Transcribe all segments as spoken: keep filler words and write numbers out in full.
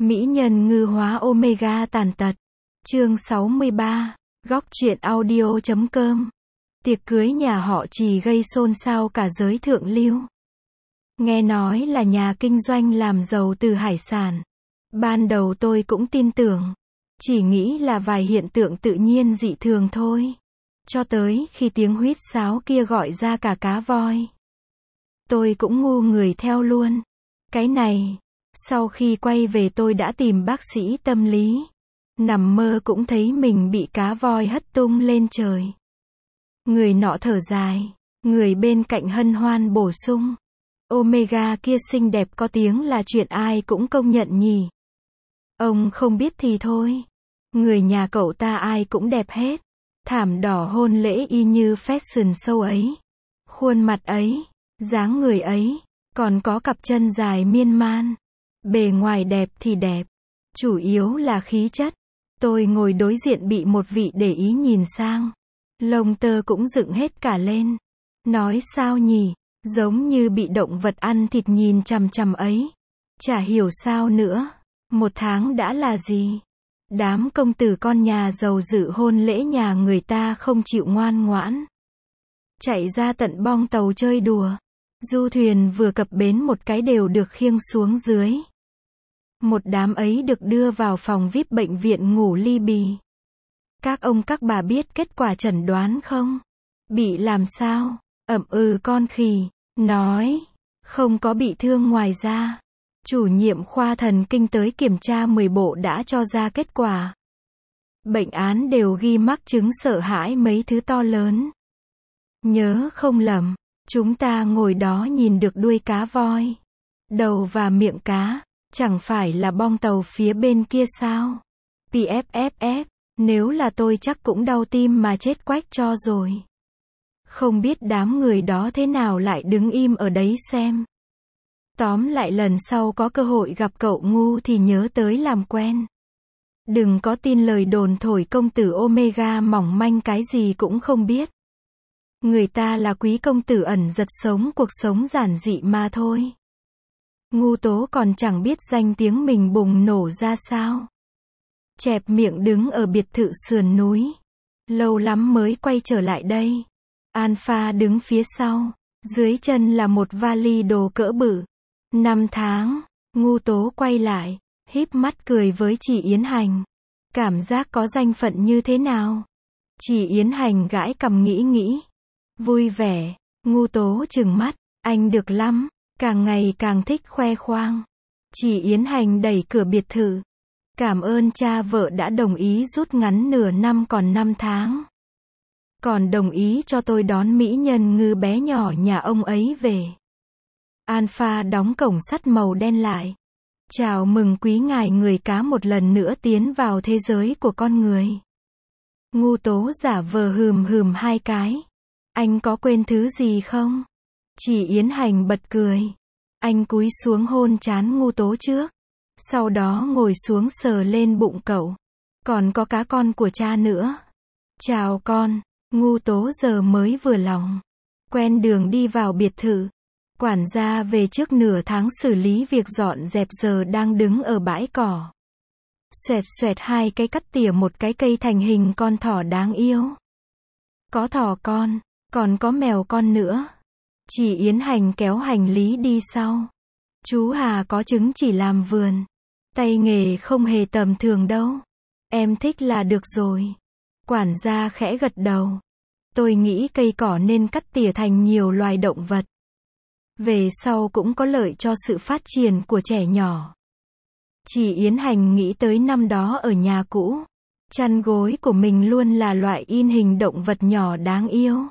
Mỹ nhân ngư hóa Omega tàn tật. Chương sáu mươi ba. Góc truyện audio chấm com. Tiệc cưới nhà họ Trì gây xôn xao cả giới thượng lưu. Nghe nói là nhà kinh doanh làm giàu từ hải sản. Ban đầu tôi cũng tin tưởng. Chỉ nghĩ là vài hiện tượng tự nhiên dị thường thôi. Cho tới khi tiếng huýt sáo kia gọi ra cả cá voi. Tôi cũng ngu người theo luôn. Cái này, sau khi quay về tôi đã tìm bác sĩ tâm lý. Nằm mơ cũng thấy mình bị cá voi hất tung lên trời. Người nọ thở dài, người bên cạnh hân hoan bổ sung. Omega kia xinh đẹp có tiếng là chuyện ai cũng công nhận nhỉ. Ông không biết thì thôi. Người nhà cậu ta ai cũng đẹp hết. Thảm đỏ hôn lễ y như fashion show ấy. Khuôn mặt ấy, dáng người ấy, còn có cặp chân dài miên man. Bề ngoài đẹp thì đẹp. Chủ yếu là khí chất. Tôi ngồi đối diện bị một vị để ý nhìn sang. Lông tơ cũng dựng hết cả lên. Nói sao nhỉ, giống như bị động vật ăn thịt nhìn chằm chằm ấy. Chả hiểu sao nữa. Một tháng đã là gì? Đám công tử con nhà giàu dự hôn lễ nhà người ta không chịu ngoan ngoãn. Chạy ra tận bong tàu chơi đùa. Du thuyền vừa cập bến một cái đều được khiêng xuống dưới. Một đám ấy được đưa vào phòng vi ai pi bệnh viện ngủ li bì. Các ông các bà biết kết quả chẩn đoán không? Bị làm sao? Ậm ừ con khỉ. Nói, không có bị thương ngoài ra. Chủ nhiệm khoa thần kinh tới kiểm tra mười bộ đã cho ra kết quả. Bệnh án đều ghi mắc chứng sợ hãi mấy thứ to lớn. Nhớ không lầm, chúng ta ngồi đó nhìn được đuôi cá voi, đầu và miệng cá, chẳng phải là bong tàu phía bên kia sao? pê ép ép ép, nếu là tôi chắc cũng đau tim mà chết quách cho rồi. Không biết đám người đó thế nào lại đứng im ở đấy xem. Tóm lại lần sau có cơ hội gặp cậu ngu thì nhớ tới làm quen. Đừng có tin lời đồn thổi công tử Omega mỏng manh cái gì cũng không biết. Người ta là quý công tử ẩn giật sống cuộc sống giản dị mà thôi. Ngu Tố còn chẳng biết danh tiếng mình bùng nổ ra sao. Chẹp miệng đứng ở biệt thự sườn núi. Lâu lắm mới quay trở lại đây. Alpha đứng phía sau. Dưới chân là một vali đồ cỡ bự. Năm tháng, Ngu Tố quay lại, híp mắt cười với chị Yến Hành. Cảm giác có danh phận như thế nào? Chị Yến Hành gãi cằm nghĩ nghĩ. Vui vẻ, Ngu Tố trừng mắt, anh được lắm, càng ngày càng thích khoe khoang. Chị Yến Hành đẩy cửa biệt thự. Cảm ơn cha vợ đã đồng ý rút ngắn nửa năm còn năm tháng. Còn đồng ý cho tôi đón mỹ nhân ngư bé nhỏ nhà ông ấy về. Alpha đóng cổng sắt màu đen lại. Chào mừng quý ngài người cá một lần nữa tiến vào thế giới của con người. Ngu Tố giả vờ hừm hừm hai cái. Anh có quên thứ gì không? Chị Yến Hành bật cười. Anh cúi xuống hôn trán Ngu Tố trước. Sau đó ngồi xuống sờ lên bụng cậu. Còn có cá con của cha nữa. Chào con. Ngu Tố giờ mới vừa lòng. Quen đường đi vào biệt thự. Quản gia về trước nửa tháng xử lý việc dọn dẹp giờ đang đứng ở bãi cỏ. Xoẹt xoẹt hai cái cắt tỉa một cái cây thành hình con thỏ đáng yêu. Có thỏ con, còn có mèo con nữa. Chị Yến Hành kéo hành lý đi sau. Chú Hà có chứng chỉ làm vườn. Tay nghề không hề tầm thường đâu. Em thích là được rồi. Quản gia khẽ gật đầu. Tôi nghĩ cây cỏ nên cắt tỉa thành nhiều loài động vật. Về sau cũng có lợi cho sự phát triển của trẻ nhỏ. Chị Yến Hành nghĩ tới năm đó ở nhà cũ. Chăn gối của mình luôn là loại in hình động vật nhỏ đáng yêu.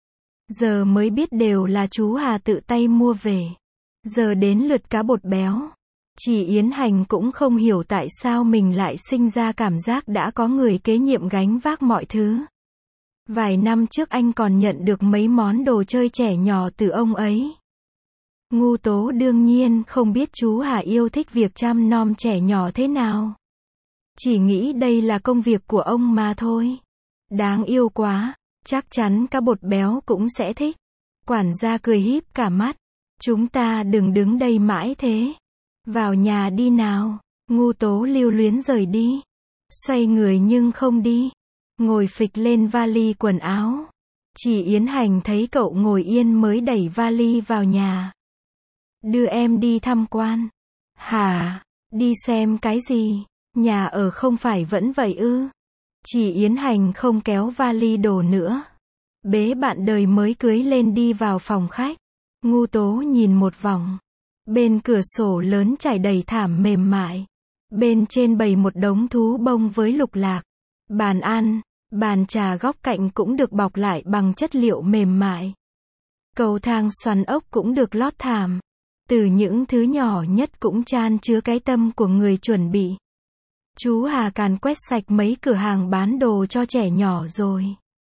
Giờ mới biết đều là chú Hà tự tay mua về. Giờ đến lượt cá bột béo. Chị Yến Hành cũng không hiểu tại sao mình lại sinh ra cảm giác đã có người kế nhiệm gánh vác mọi thứ. Vài năm trước anh còn nhận được mấy món đồ chơi trẻ nhỏ từ ông ấy. Ngu Tố đương nhiên không biết chú Hà yêu thích việc chăm nom trẻ nhỏ thế nào. Chỉ nghĩ đây là công việc của ông mà thôi. Đáng yêu quá, chắc chắn cá bột béo cũng sẽ thích. Quản gia cười híp cả mắt. Chúng ta đừng đứng đây mãi thế. Vào nhà đi nào. Ngu Tố lưu luyến rời đi. Xoay người nhưng không đi. Ngồi phịch lên vali quần áo. Chỉ Yến Hành thấy cậu ngồi yên mới đẩy vali vào nhà. Đưa em đi tham quan. Hả? Đi xem cái gì? Nhà ở không phải vẫn vậy ư? Chỉ Yến Hành không kéo vali đồ nữa. Bế bạn đời mới cưới lên đi vào phòng khách. Ngu Tố nhìn một vòng. Bên cửa sổ lớn trải đầy thảm mềm mại. Bên trên bày một đống thú bông với lục lạc. Bàn ăn, bàn trà góc cạnh cũng được bọc lại bằng chất liệu mềm mại. Cầu thang xoắn ốc cũng được lót thảm. Từ những thứ nhỏ nhất cũng chan chứa cái tâm của người chuẩn bị. Chú Hà càn quét sạch mấy cửa hàng bán đồ cho trẻ nhỏ rồi.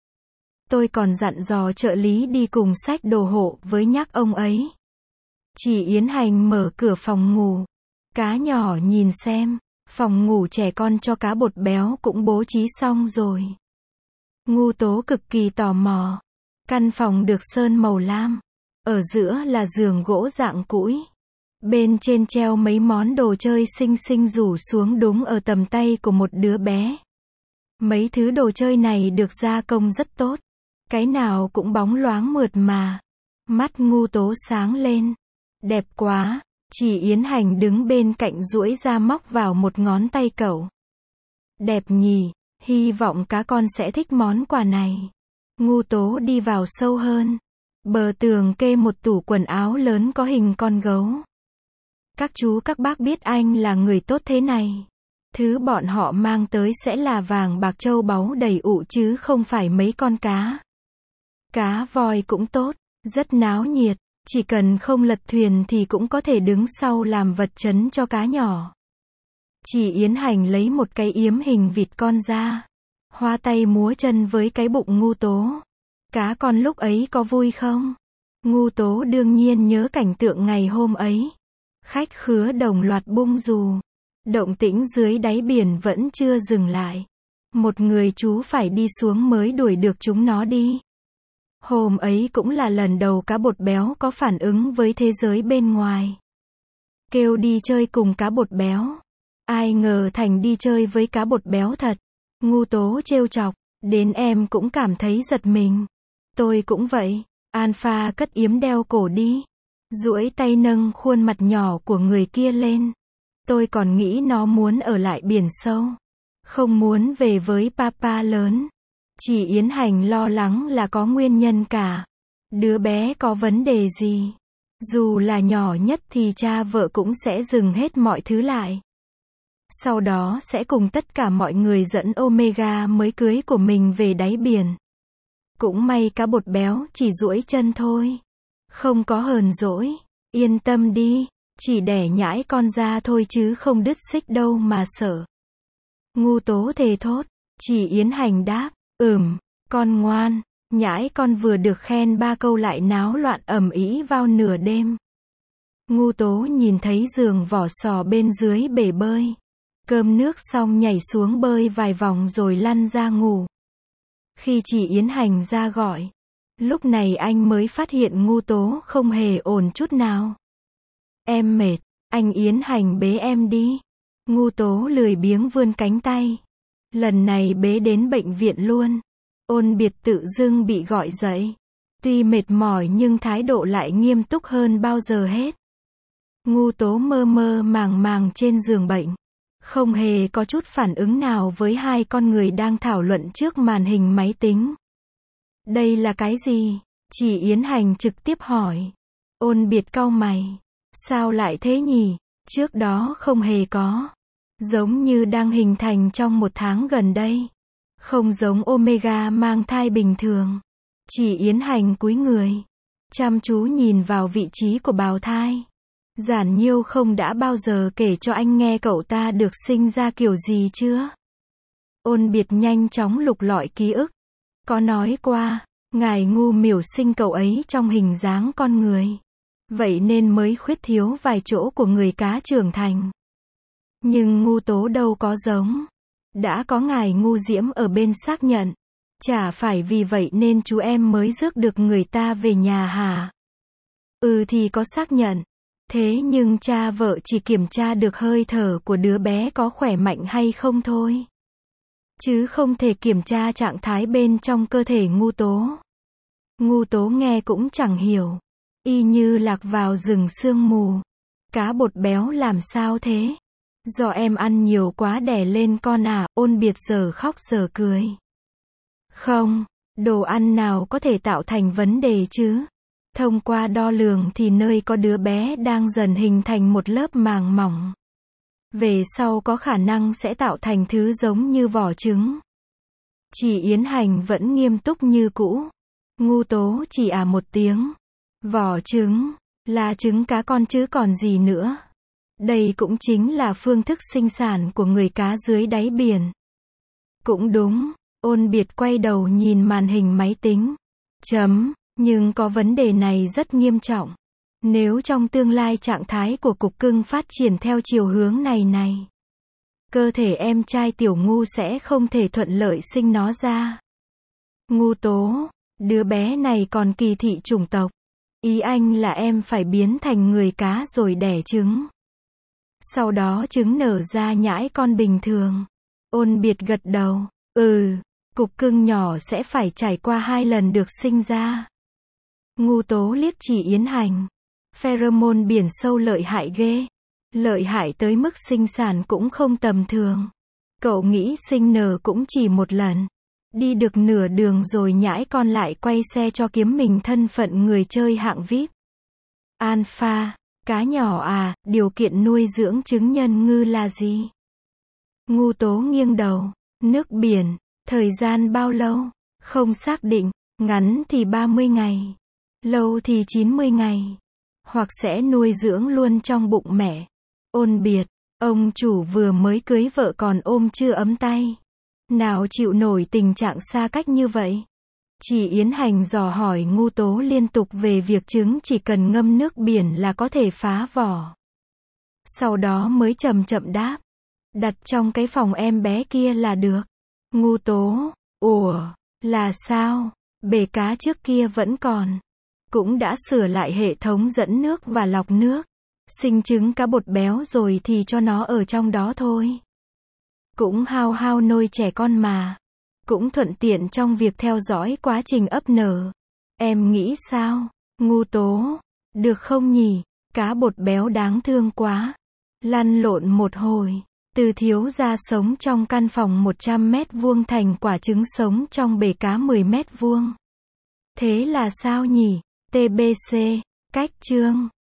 Tôi còn dặn dò trợ lý đi cùng xách đồ hộ với nhắc ông ấy. Chỉ Yến Hành mở cửa phòng ngủ. Cá nhỏ nhìn xem, phòng ngủ trẻ con cho cá bột béo cũng bố trí xong rồi. Ngu Tố cực kỳ tò mò. Căn phòng được sơn màu lam. Ở giữa là giường gỗ dạng cũi. Bên trên treo mấy món đồ chơi xinh xinh rủ xuống đúng ở tầm tay của một đứa bé. Mấy thứ đồ chơi này được gia công rất tốt. Cái nào cũng bóng loáng mượt mà. Mắt Ngu Tố sáng lên. Đẹp quá. Chỉ Yến Hành đứng bên cạnh duỗi ra móc vào một ngón tay cậu. Đẹp nhỉ, hy vọng cá con sẽ thích món quà này. Ngu Tố đi vào sâu hơn. Bờ tường kê một tủ quần áo lớn có hình con gấu. Các chú các bác biết anh là người tốt thế này. Thứ bọn họ mang tới sẽ là vàng bạc châu báu đầy ụ chứ không phải mấy con cá. Cá voi cũng tốt, rất náo nhiệt. Chỉ cần không lật thuyền thì cũng có thể đứng sau làm vật trấn cho cá nhỏ. Chỉ Yến Hành lấy một cái yếm hình vịt con ra. Hoa tay múa chân với cái bụng Ngu Tố. Cá con lúc ấy có vui không? Ngu Tố đương nhiên nhớ cảnh tượng ngày hôm ấy. Khách khứa đồng loạt bung dù. Động tĩnh dưới đáy biển vẫn chưa dừng lại. Một người chú phải đi xuống mới đuổi được chúng nó đi. Hôm ấy cũng là lần đầu cá bột béo có phản ứng với thế giới bên ngoài. Kêu đi chơi cùng cá bột béo. Ai ngờ thành đi chơi với cá bột béo thật. Ngu Tố trêu chọc. Đến em cũng cảm thấy giật mình. Tôi cũng vậy. Alpha cất yếm đeo cổ đi. Duỗi tay nâng khuôn mặt nhỏ của người kia lên. Tôi còn nghĩ nó muốn ở lại biển sâu. Không muốn về với papa lớn. Chỉ Yến Hành lo lắng là có nguyên nhân cả. Đứa bé có vấn đề gì? Dù là nhỏ nhất thì cha vợ cũng sẽ dừng hết mọi thứ lại. Sau đó sẽ cùng tất cả mọi người dẫn Omega mới cưới của mình về đáy biển. Cũng may cá bột béo chỉ duỗi chân thôi. Không có hờn dỗi. Yên tâm đi. Chỉ đẻ nhãi con ra thôi chứ không đứt xích đâu mà sợ. Ngu Tố thề thốt. Chỉ Yến Hành đáp. Ừm, con ngoan. Nhãi con vừa được khen ba câu lại náo loạn ầm ĩ vào nửa đêm. Ngu Tố nhìn thấy giường vỏ sò bên dưới bể bơi. Cơm nước xong nhảy xuống bơi vài vòng rồi lăn ra ngủ. Khi Chỉ Yến Hành ra gọi, lúc này anh mới phát hiện Ngu Tố không hề ổn chút nào. Em mệt, anh Yến Hành bế em đi. Ngu Tố lười biếng vươn cánh tay. Lần này bế đến bệnh viện luôn. Ôn Biệt tự dưng bị gọi dậy. Tuy mệt mỏi nhưng thái độ lại nghiêm túc hơn bao giờ hết. Ngu Tố mơ mơ màng màng trên giường bệnh. Không hề có chút phản ứng nào với hai con người đang thảo luận trước màn hình máy tính. Đây là cái gì? Chỉ Yến Hành trực tiếp hỏi. Ôn Biệt cau mày. Sao lại thế nhỉ? Trước đó không hề có. Giống như đang hình thành trong một tháng gần đây. Không giống Omega mang thai bình thường. Chỉ Yến Hành cúi người. Chăm chú nhìn vào vị trí của bào thai. Giản Nhiêu không đã bao giờ kể cho anh nghe cậu ta được sinh ra kiểu gì chưa? Ôn Biệt nhanh chóng lục lọi ký ức. Có nói qua, ngài Ngu miểu sinh cậu ấy trong hình dáng con người. Vậy nên mới khuyết thiếu vài chỗ của người cá trưởng thành. Nhưng Ngu Tố đâu có giống. Đã có ngài Ngu Diễm ở bên xác nhận. Chả phải vì vậy nên chú em mới rước được người ta về nhà hả? Ừ thì có xác nhận. Thế nhưng cha vợ chỉ kiểm tra được hơi thở của đứa bé có khỏe mạnh hay không thôi. Chứ không thể kiểm tra trạng thái bên trong cơ thể Ngu Tố. Ngu Tố nghe cũng chẳng hiểu. Y như lạc vào rừng sương mù. Cá bột béo làm sao thế? Do em ăn nhiều quá đẻ lên con à, Ôn Biệt giờ khóc giờ cười. Không, đồ ăn nào có thể tạo thành vấn đề chứ? Thông qua đo lường thì nơi có đứa bé đang dần hình thành một lớp màng mỏng. Về sau có khả năng sẽ tạo thành thứ giống như vỏ trứng. Chị Yến Hành vẫn nghiêm túc như cũ. Ngu Tố chỉ à một tiếng. Vỏ trứng, là trứng cá con chứ còn gì nữa. Đây cũng chính là phương thức sinh sản của người cá dưới đáy biển. Cũng đúng, Ôn Biệt quay đầu nhìn màn hình máy tính. Chấm, nhưng có vấn đề này rất nghiêm trọng. Nếu trong tương lai trạng thái của cục cưng phát triển theo chiều hướng này này, cơ thể em trai Tiểu Ngu sẽ không thể thuận lợi sinh nó ra. Ngu Tố, đứa bé này còn kỳ thị chủng tộc. Ý anh là em phải biến thành người cá rồi đẻ trứng. Sau đó trứng nở ra nhãi con bình thường. Ôn Biệt gật đầu. Ừ, cục cưng nhỏ sẽ phải trải qua hai lần được sinh ra. Ngu Tố liếc chỉ Yến Hành. Pheromone biển sâu lợi hại ghê. Lợi hại tới mức sinh sản cũng không tầm thường. Cậu nghĩ sinh nở cũng chỉ một lần. Đi được nửa đường rồi nhãi con lại quay xe cho kiếm mình thân phận người chơi hạng vi ai pi. Alpha, cá nhỏ à, điều kiện nuôi dưỡng trứng nhân ngư là gì? Ngu Tố nghiêng đầu. Nước biển, thời gian bao lâu? Không xác định, ngắn thì ba mươi ngày, lâu thì chín mươi ngày. Hoặc sẽ nuôi dưỡng luôn trong bụng mẹ. Ôn Biệt, ông chủ vừa mới cưới vợ còn ôm chưa ấm tay. Nào chịu nổi tình trạng xa cách như vậy? Chỉ Yến Hành dò hỏi Ngu Tố liên tục về việc trứng chỉ cần ngâm nước biển là có thể phá vỏ. Sau đó mới chậm chậm đáp. Đặt trong cái phòng em bé kia là được. Ngu Tố, ủa, là sao? Bể cá trước kia vẫn còn. Cũng đã sửa lại hệ thống dẫn nước và lọc nước. Sinh trứng cá bột béo rồi thì cho nó ở trong đó thôi. Cũng hao hao nôi trẻ con mà. Cũng thuận tiện trong việc theo dõi quá trình ấp nở. Em nghĩ sao? Ngu Tố, được không nhỉ? Cá bột béo đáng thương quá. Lăn lộn một hồi. Từ thiếu gia sống trong căn phòng một trăm mét vuông thành quả trứng sống trong bể cá mười mét vuông. Thế là sao nhỉ? tê bê xê, cách chương.